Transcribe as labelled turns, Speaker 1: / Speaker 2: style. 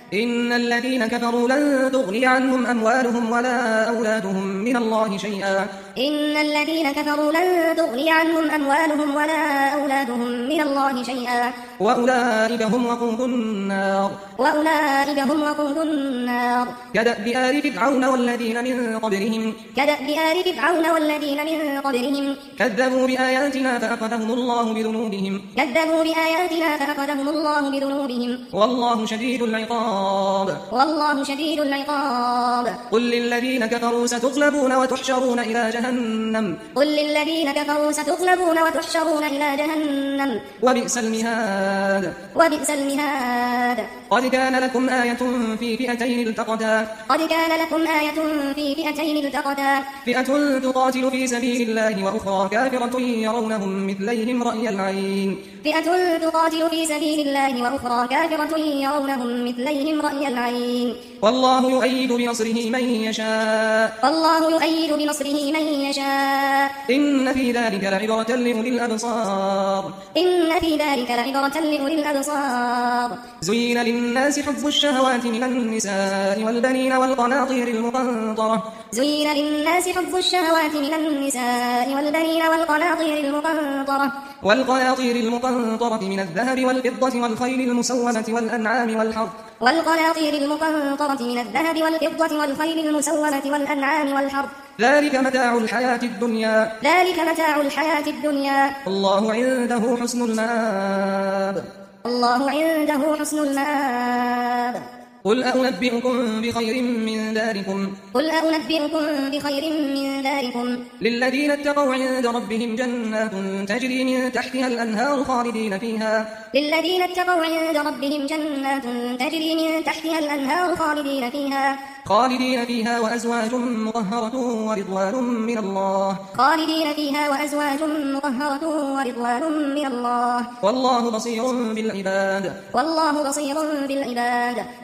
Speaker 1: إن الذين كفروا لن تغني عنهم أموالهم ولا أولادهم من الله شيئا
Speaker 2: إن الذين كفروا لن تغني عنهم أموالهم ولا أولادهم من الله شيئا
Speaker 1: وأولئك هم وقود النار كدأب آل فرعون والذين من قبلهم كذبوا بآياتنا فأخذهم الله بذنوبهم والله شديد العقاب قل للذين كفروا ستغلبون وتحشرون إلى جهنم وبئس المهاد قد كان لكم آية في فئتين التقتا فئة تقاتل في سبيل الله وأخرى كافرة يرونهم مثليهم رأي العين والله يؤيد بنصره من يشاء إن في ذلك لعبرة لأولي الأبصار زين للناس حب الشهوات من النساء والبنين والقناطير المقنطرة من الذهب والفضة والخيل المسومة والأنعام والحرث ذلك متاع الحياة الدنيا الله عنده حسن المآب قل أنبئكم بخير من ذلكم للذين اتقوا عند ربهم جنات تجري من تحتها الأنهار خالدين فيها وأزواج مطهرة ورضوان من الله والله بصير بالعباد